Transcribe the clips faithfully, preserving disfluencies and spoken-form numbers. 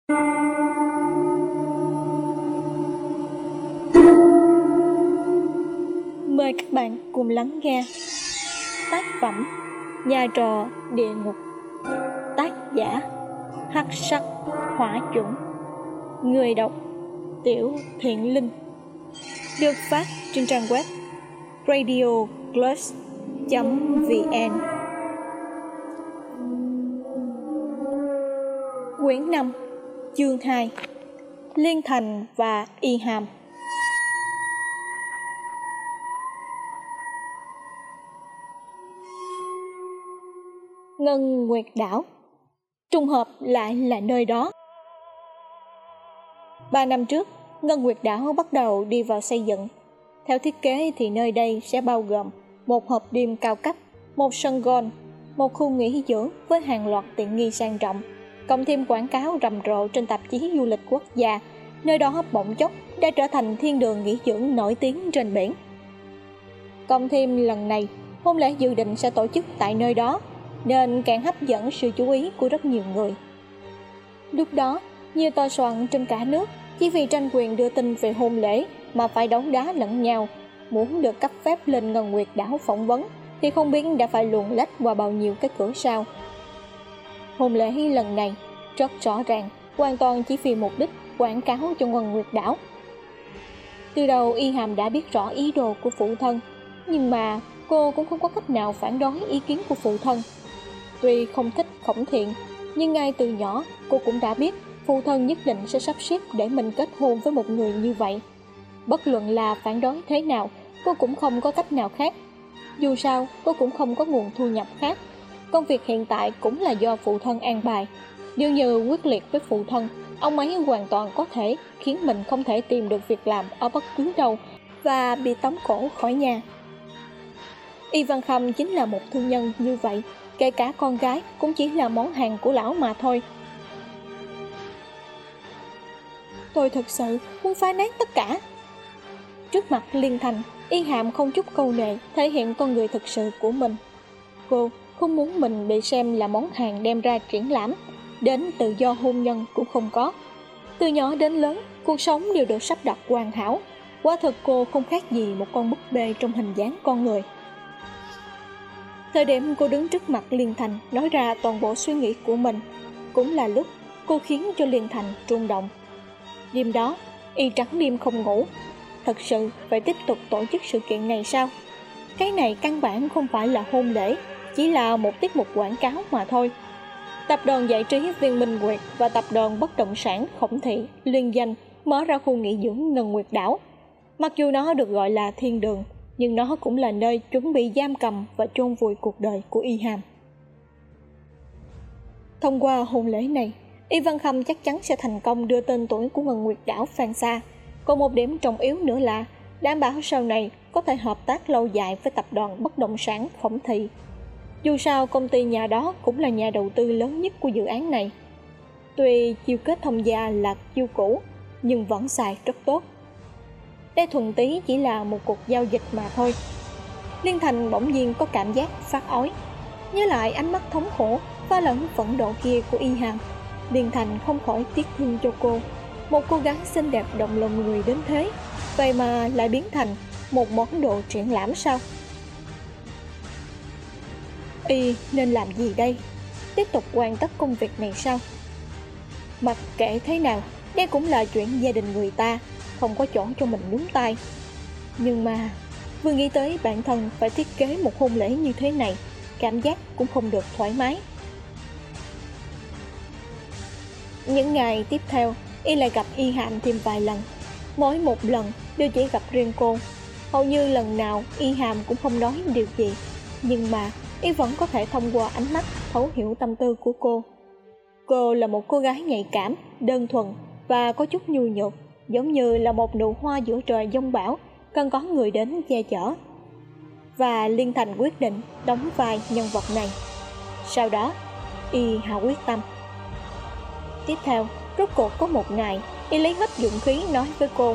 Mời các bạn cùng lắng nghe tác phẩm Nhà trọ địa ngục, tác giả Hắc Sắc Hỏa Chủng, người đọc Tiểu Thiện Linh, được phát trên trang web radioclus chấm vn. Quyển năm, chương hai, Liên Thành và Y Hàm. Ngân Nguyệt Đảo, trùng hợp lại là nơi đó. Ba năm trước, Ngân Nguyệt Đảo bắt đầu đi vào xây dựng. Theo thiết kế thì nơi đây sẽ bao gồm một hộp đêm cao cấp, một sân golf, một khu nghỉ dưỡng với hàng loạt tiện nghi sang trọng, cộng thêm quảng cáo rầm rộ trên tạp chí du lịch quốc gia. Nơi đó bỗng chốc đã trở thành thiên đường nghỉ dưỡng nổi tiếng trên biển. Cộng thêm lần này, hôn lễ dự định sẽ tổ chức tại nơi đó, nên càng hấp dẫn sự chú ý của rất nhiều người. Lúc đó, nhiều tòa soạn trên cả nước chỉ vì tranh quyền đưa tin về hôn lễ mà phải đấu đá lẫn nhau. Muốn được cấp phép lên Ngân Nguyệt Đảo phỏng vấn thì không biết đã phải luồn lách qua bao nhiêu cái cửa sau. Hôn lễ lần này rất rõ ràng, hoàn toàn chỉ vì mục đích quảng cáo cho Ngân Nguyệt Đảo. Từ đầu Y Hàm đã biết rõ ý đồ của phụ thân, nhưng mà cô cũng không có cách nào phản đối ý kiến của phụ thân. Tuy không thích Khổng Thiện, nhưng ngay từ nhỏ cô cũng đã biết phụ thân nhất định sẽ sắp xếp để mình kết hôn với một người như vậy. Bất luận là phản đối thế nào, cô cũng không có cách nào khác. Dù sao, cô cũng không có nguồn thu nhập khác. Công việc hiện tại cũng là do phụ thân an bài. Nếu như quyết liệt với phụ thân, ông ấy hoàn toàn có thể khiến mình không thể tìm được việc làm ở bất cứ đâu và bị tống cổ khỏi nhà. Y Văn Khâm chính là một thương nhân như vậy, kể cả con gái cũng chỉ là món hàng của lão mà thôi. Tôi thực sự muốn phá nát tất cả. Trước mặt Liên Thành, Y Hàm không chút câu nệ thể hiện con người thực sự của mình. Cô không muốn mình bị xem là món hàng đem ra triển lãm, đến tự do hôn nhân cũng không có. Từ nhỏ đến lớn, cuộc sống đều được sắp đặt hoàn hảo. Quả thực cô không khác gì một con búp bê trong hình dáng con người. Thời điểm cô đứng trước mặt Liên Thành nói ra toàn bộ suy nghĩ của mình, cũng là lúc cô khiến cho Liên Thành rung động. Đêm đó, y trắng đêm không ngủ. Thật sự phải tiếp tục tổ chức sự kiện này sao? Cái này căn bản không phải là hôn lễ, chỉ là một tiết mục quảng cáo mà thôi. Tập đoàn giải trí Viên Minh Nguyệt và tập đoàn bất động sản Khổng Thị liên danh mở ra khu nghỉ dưỡng Ngân Nguyệt Đảo. Mặc dù nó được gọi là thiên đường, nhưng nó cũng là nơi chuẩn bị giam cầm và chôn vùi cuộc đời của Y Hàm. Thông qua hôn lễ này, Y Văn Khâm chắc chắn sẽ thành công đưa tên tuổi của Ngân Nguyệt Đảo vang xa. Còn một điểm trọng yếu nữa là đảm bảo sau này có thể hợp tác lâu dài với tập đoàn bất động sản Khổng Thị. Dù sao công ty nhà đó cũng là nhà đầu tư lớn nhất của dự án này. Tuy chiêu kết thông gia là chiêu cũ, nhưng vẫn xài rất tốt. Đây thuần túy chỉ là một cuộc giao dịch mà thôi. Liên Thành bỗng nhiên có cảm giác phát ói. Nhớ lại ánh mắt thống khổ pha lẫn phẫn nộ kia của Y Hàm, Liên Thành không khỏi tiếc thương cho cô. Một cô gái xinh đẹp động lòng người đến thế, vậy mà lại biến thành một món đồ triển lãm sao? Y nên làm gì đây? Tiếp tục hoàn tất công việc này sao? Mặc kệ thế nào, đây cũng là chuyện gia đình người ta, không có chỗ cho mình nhúng tay. Nhưng mà vừa nghĩ tới bản thân phải thiết kế một hôn lễ như thế này, cảm giác cũng không được thoải mái. Những ngày tiếp theo, Y lại gặp Y Hàm thêm vài lần. Mỗi một lần đều chỉ gặp riêng cô. Hầu như lần nào Y Hàm cũng không nói điều gì, nhưng mà Y vẫn có thể thông qua ánh mắt thấu hiểu tâm tư của cô. Cô là một cô gái nhạy cảm, đơn thuần và có chút nhu nhược, giống như là một nụ hoa giữa trời giông bão, cần có người đến che chở. Và Liên Thành quyết định đóng vai nhân vật này. Sau đó, Y hạ quyết tâm. Tiếp theo, rốt cuộc có một ngày, Y lấy hết dũng khí nói với cô: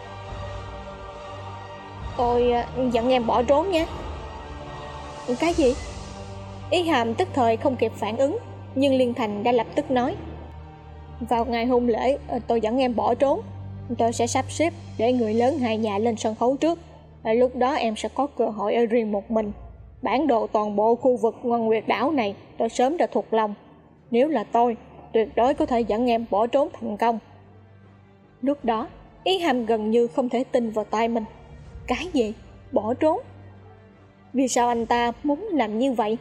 Tôi dẫn em bỏ trốn nha. Cái gì? Y Hàm tức thời không kịp phản ứng, nhưng Liên Thành đã lập tức nói: Vào ngày hôn lễ tôi dẫn em bỏ trốn. Tôi sẽ sắp xếp để người lớn hai nhà lên sân khấu trước. Lúc đó em sẽ có cơ hội ở riêng một mình. Bản đồ toàn bộ khu vực Ngân Nguyệt đảo này tôi sớm đã thuộc lòng. Nếu là tôi, tuyệt đối có thể dẫn em bỏ trốn thành công. Lúc đó Ý Hàm gần như không thể tin vào tai mình. Cái gì? Bỏ trốn? Vì sao anh ta muốn làm như vậy?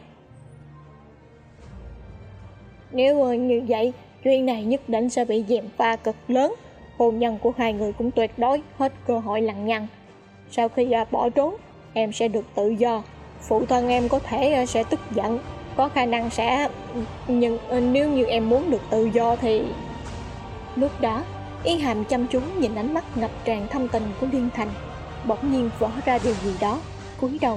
Nếu như vậy, chuyện này nhất định sẽ bị gièm pha cực lớn. Hôn nhân của hai người cũng tuyệt đối hết cơ hội lằng nhằng. Sau khi bỏ trốn, em sẽ được tự do. Phụ thân em có thể sẽ tức giận, có khả năng sẽ... Nhưng nếu như em muốn được tự do thì... Lúc đó, Ý Hàm chăm chú nhìn ánh mắt ngập tràn thâm tình của Liên Thành, bỗng nhiên vỡ ra điều gì đó, cúi đầu.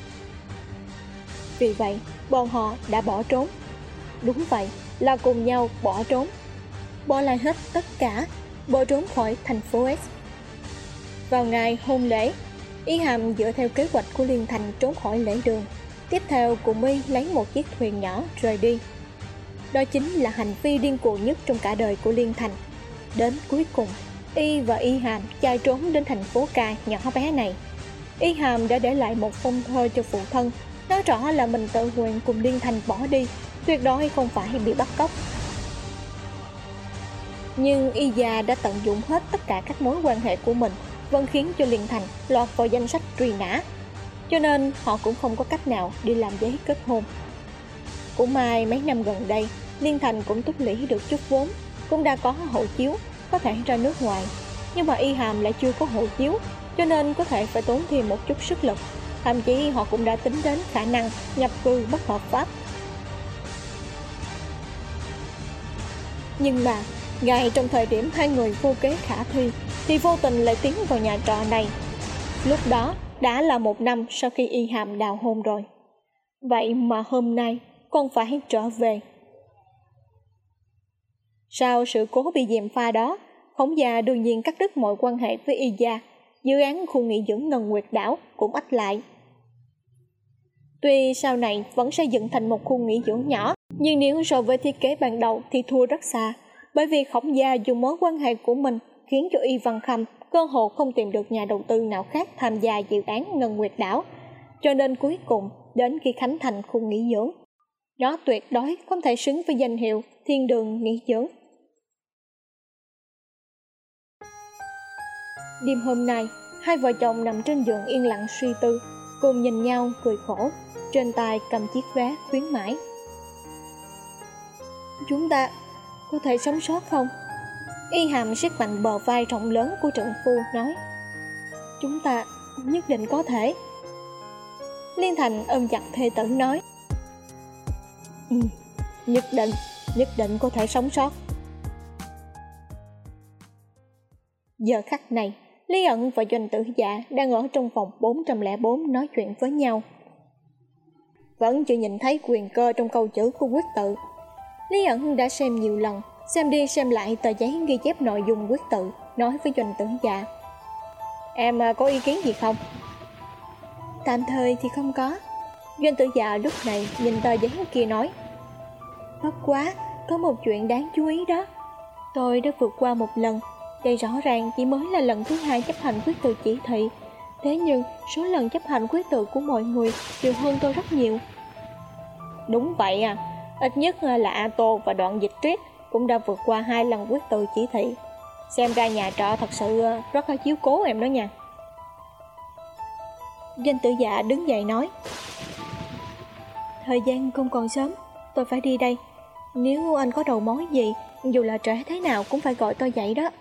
Vì vậy, bọn họ đã bỏ trốn. Đúng vậy, là cùng nhau bỏ trốn. Bỏ lại hết tất cả, bỏ trốn khỏi thành phố S. Vào ngày hôn lễ, Ý Hàm dựa theo kế hoạch của Liên Thành trốn khỏi lễ đường. Tiếp theo cùng Y lấy một chiếc thuyền nhỏ rời đi. Đó chính là hành vi điên cuồng nhất trong cả đời của Liên Thành. Đến cuối cùng, Y và Y Hàm chạy trốn đến thành phố Ca nhỏ bé này. Y Hàm đã để lại một phong thơ cho phụ thân, nói rõ là mình tự nguyện cùng Liên Thành bỏ đi, tuyệt đối không phải bị bắt cóc. Nhưng Y già đã tận dụng hết tất cả các mối quan hệ của mình, vẫn khiến cho Liên Thành lọt vào danh sách truy nã, cho nên họ cũng không có cách nào đi làm giấy kết hôn. Cũng may mấy năm gần đây, Liên Thành cũng tích lũy được chút vốn, cũng đã có hộ chiếu, có thể ra nước ngoài. Nhưng mà Y Hàm lại chưa có hộ chiếu, cho nên có thể phải tốn thêm một chút sức lực. Thậm chí họ cũng đã tính đến khả năng nhập cư bất hợp pháp. Nhưng mà, ngay trong thời điểm hai người vô kế khả thi, thì vô tình lại tiến vào nhà trọ này. Lúc đó đã là một năm sau khi Y Hàm đào hôn rồi. Vậy mà hôm nay con phải trở về. Sau sự cố bị gièm pha đó, Khổng gia đương nhiên cắt đứt mọi quan hệ với Y gia. Dự án khu nghỉ dưỡng Ngân Nguyệt đảo cũng ách lại. Tuy sau này vẫn xây dựng thành một khu nghỉ dưỡng nhỏ, nhưng nếu so với thiết kế ban đầu thì thua rất xa. Bởi vì Khổng gia dùng mối quan hệ của mình khiến cho Y Văn Khâm cơ hội không tìm được nhà đầu tư nào khác tham gia dự án Ngân Nguyệt đảo. Cho nên cuối cùng, đến khi khánh thành khu nghỉ dưỡng, nó tuyệt đối không thể xứng với danh hiệu Thiên Đường nghỉ dưỡng. Đêm hôm nay, hai vợ chồng nằm trên giường yên lặng suy tư, cùng nhìn nhau cười khổ, trên tay cầm chiếc vé khuyến mãi. Chúng ta có thể sống sót không? Y Hàm siết mạnh bờ vai rộng lớn của trượng phu nói. Chúng ta nhất định có thể. Liên Thành ôm chặt thê tử nói. Ừ, nhất định, nhất định có thể sống sót. Giờ khắc này, Lý Ẩn và Doanh Tử Dạ đang ở trong phòng bốn không bốn nói chuyện với nhau. Vẫn chưa nhìn thấy quyền cơ trong câu chữ của quyết tự. Lý Ẩn đã xem nhiều lần, xem đi xem lại tờ giấy ghi chép nội dung quyết tự, nói với Doanh Tử Dạ. Em có ý kiến gì không? Tạm thời thì không có. Doanh Tử Dạ lúc này nhìn tờ giấy kia nói. Bất quá, có một chuyện đáng chú ý đó. Tôi đã vượt qua một lần. Đây rõ ràng chỉ mới là lần thứ hai chấp hành quyết tự chỉ thị. Thế nhưng số lần chấp hành quyết tự của mọi người nhiều hơn tôi rất nhiều. Đúng vậy à, ít nhất là A Tô và Đoạn Dịch Triết cũng đã vượt qua hai lần quyết tự chỉ thị. Xem ra nhà trọ thật sự rất là chiếu cố em đó nha. Doanh Tử Dạ đứng dậy nói. Thời gian không còn sớm, tôi phải đi đây. Nếu anh có đầu mối gì, dù là trễ thế nào cũng phải gọi tôi dậy đó.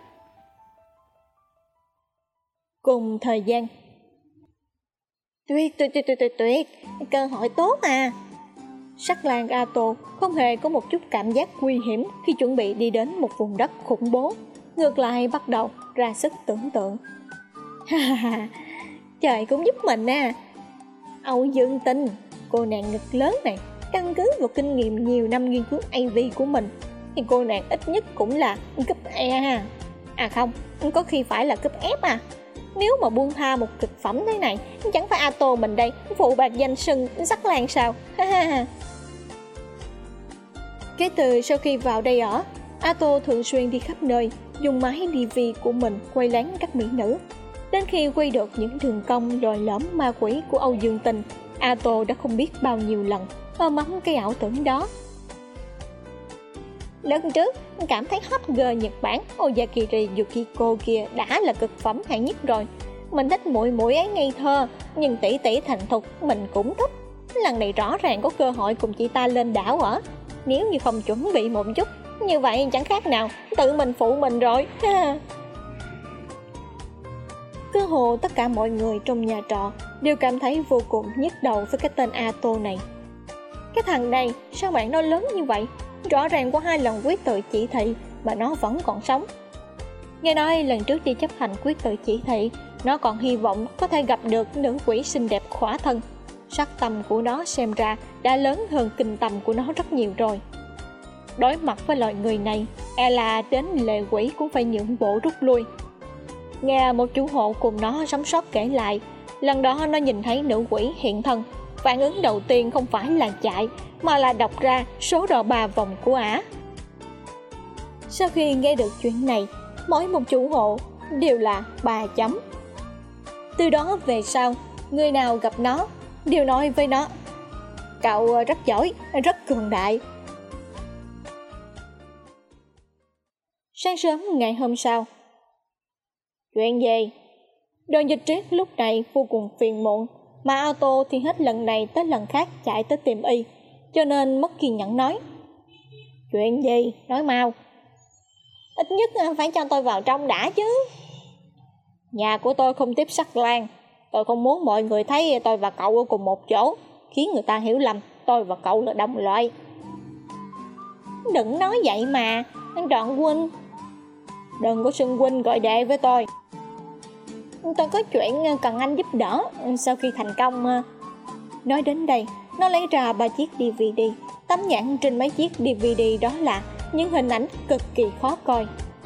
Cùng thời gian. Tuyệt tuyệt tuyệt tuyệt tuyệt tuyệt, cơ hội tốt à. Sắc Lang A Tô không hề có một chút cảm giác nguy hiểm khi chuẩn bị đi đến một vùng đất khủng bố, ngược lại bắt đầu ra sức tưởng tượng. Ha ha, trời cũng giúp mình à. Âu Dương Tinh, cô nàng ngực lớn này, căn cứ vào kinh nghiệm nhiều năm nghiên cứu a vê của mình thì cô nàng ít nhất cũng là cấp E ha. À không, có khi phải là cấp F à. Nếu mà buông tha một cực phẩm thế này, chẳng phải A Tô mình đây phụ bạc danh sưng Sắc Lang sao? Ha ha ha. Kể từ sau khi vào đây ở, Ato thường xuyên đi khắp nơi, dùng máy đê vê của mình quay lén các mỹ nữ. Đến khi quay được những đường cong lồi lõm ma quỷ của Âu Dương Tình, Ato đã không biết bao nhiêu lần ôm ấm cái ảo tưởng đó. Lần trước, cảm thấy hot girl Nhật Bản Oyakiri Yukiko kia đã là cực phẩm hạng nhất rồi. Mình thích muội muội ấy ngây thơ, nhưng tỷ tỷ thành thục mình cũng thích. Lần này rõ ràng có cơ hội cùng chị ta lên đảo ở. Nếu như không chuẩn bị một chút, như vậy chẳng khác nào tự mình phụ mình rồi. Cơ hồ tất cả mọi người trong nhà trọ đều cảm thấy vô cùng nhức đầu với cái tên Ato này. Cái thằng này sao bạn nó lớn như vậy? Rõ ràng qua hai lần quyết tự chỉ thị mà nó vẫn còn sống. Nghe nói lần trước đi chấp hành quyết tự chỉ thị, nó còn hy vọng có thể gặp được nữ quỷ xinh đẹp khỏa thân. Sắc tâm của nó xem ra đã lớn hơn kinh tâm của nó rất nhiều rồi. Đối mặt với loại người này, e là đến lệ quỷ cũng phải nhượng bộ rút lui. Nghe một chủ hộ cùng nó sống sót kể lại, lần đó nó nhìn thấy nữ quỷ hiện thân. Phản ứng đầu tiên không phải là chạy, mà là đọc ra số đo ba vòng của ả. Sau khi nghe được chuyện này, mỗi một chủ hộ đều là ba chấm. Từ đó về sau, người nào gặp nó đều nói với nó: cậu rất giỏi, rất cường đại. Sáng sớm ngày hôm sau. Chuyện gì? Đoàn Dịch Triết lúc này vô cùng phiền muộn, mà Ato thì hết lần này tới lần khác chạy tới tìm y, cho nên mất kiên nhẫn nói: chuyện gì? Nói mau. Ít nhất phải cho tôi vào trong đã chứ. Nhà của tôi không tiếp sắc lang. Tôi không muốn mọi người thấy tôi và cậu ở cùng một chỗ, khiến người ta hiểu lầm tôi và cậu là đồng loại. Đừng nói vậy mà, anh Đoạn huynh. Đừng có xưng huynh gọi đệ với tôi. Tôi có chuyện cần anh giúp đỡ sau khi thành công. Nói đến đây, nó lấy ra ba chiếc đê vê đê. Tấm nhãn trên mấy chiếc đê vê đê đó là những hình ảnh cực kỳ khó coi.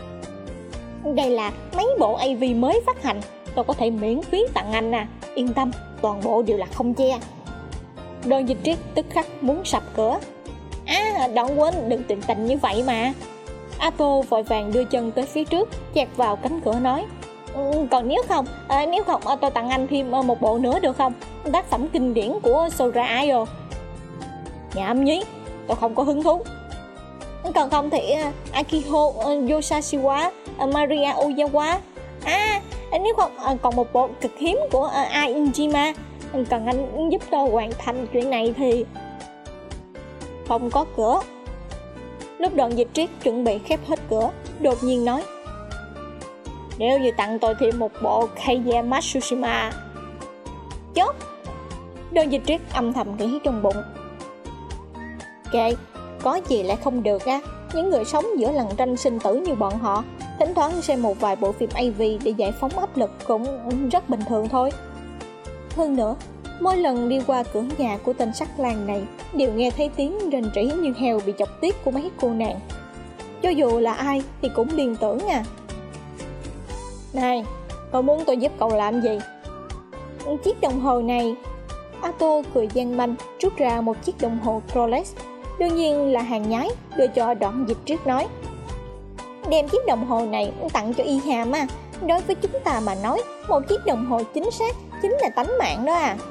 Đây là mấy bộ a vê mới phát hành, tôi có thể miễn phí tặng anh à. Yên tâm, toàn bộ đều là không che. Đoàn Dịch Triết tức khắc muốn sập cửa. À, Đoạn huynh đừng tuyệt tình như vậy mà. Ato vội vàng đưa chân tới phía trước, chẹt vào cánh cửa nói: ừ, còn nếu không, à, nếu không tôi tặng anh thêm một bộ nữa được không? Tác phẩm kinh điển của Sora Ayo. Nhảm nhí, tôi không có hứng thú. Còn không thì uh, Akiho uh, Yosashiwa, uh, Maria Ozawa. À, nếu không uh, còn một bộ cực hiếm của uh, Ai Injima. Cần anh giúp tôi hoàn thành chuyện này thì... Không có cửa. Lúc Đoàn Dịch Triết chuẩn bị khép hết cửa, đột nhiên nói: nếu như tặng tôi thêm một bộ Keiya Matsushima. Chốt. Đoàn Dịch Triết âm thầm nghĩ trong bụng: kệ, có gì lại không được á. Những người sống giữa lằn tranh sinh tử như bọn họ, thỉnh thoảng xem một vài bộ phim a vê để giải phóng áp lực cũng rất bình thường thôi. Hơn nữa, mỗi lần đi qua cửa nhà của tên sắc lang này đều nghe thấy tiếng rền rỉ như heo bị chọc tiết của mấy cô nàng. Cho dù là ai thì cũng liên tưởng à. Này, cậu muốn tôi giúp cậu làm gì? Chiếc đồng hồ này. Ato cười gian manh rút ra một chiếc đồng hồ Rolex, đương nhiên là hàng nhái, đưa cho Đoạn Dịch Triết nói: đem chiếc đồng hồ này tặng cho Y Hàm à. Đối với chúng ta mà nói, một chiếc đồng hồ chính xác chính là tánh mạng đó à.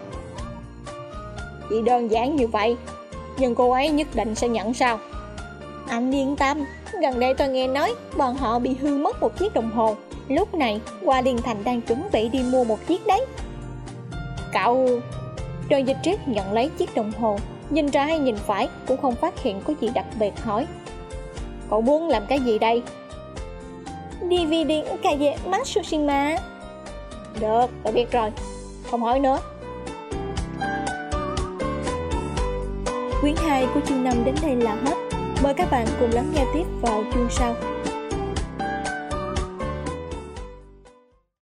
Chỉ đơn giản như vậy, nhưng cô ấy nhất định sẽ nhận sao? Anh yên tâm, gần đây tôi nghe nói bọn họ bị hư mất một chiếc đồng hồ. Lúc này Hoa Liên Thành đang chuẩn bị đi mua một chiếc đấy. Cậu... Đoàn Dịch Triết nhận lấy chiếc đồng hồ, nhìn trái nhìn phải cũng không phát hiện có gì đặc biệt, hỏi: cậu muốn làm cái gì đây? đê vê đê Keiya Matsushima. Được, tôi biết rồi, không hỏi nữa. Quyển hai của chương năm đến đây là hết. Mời các bạn cùng lắng nghe tiếp vào chương sau.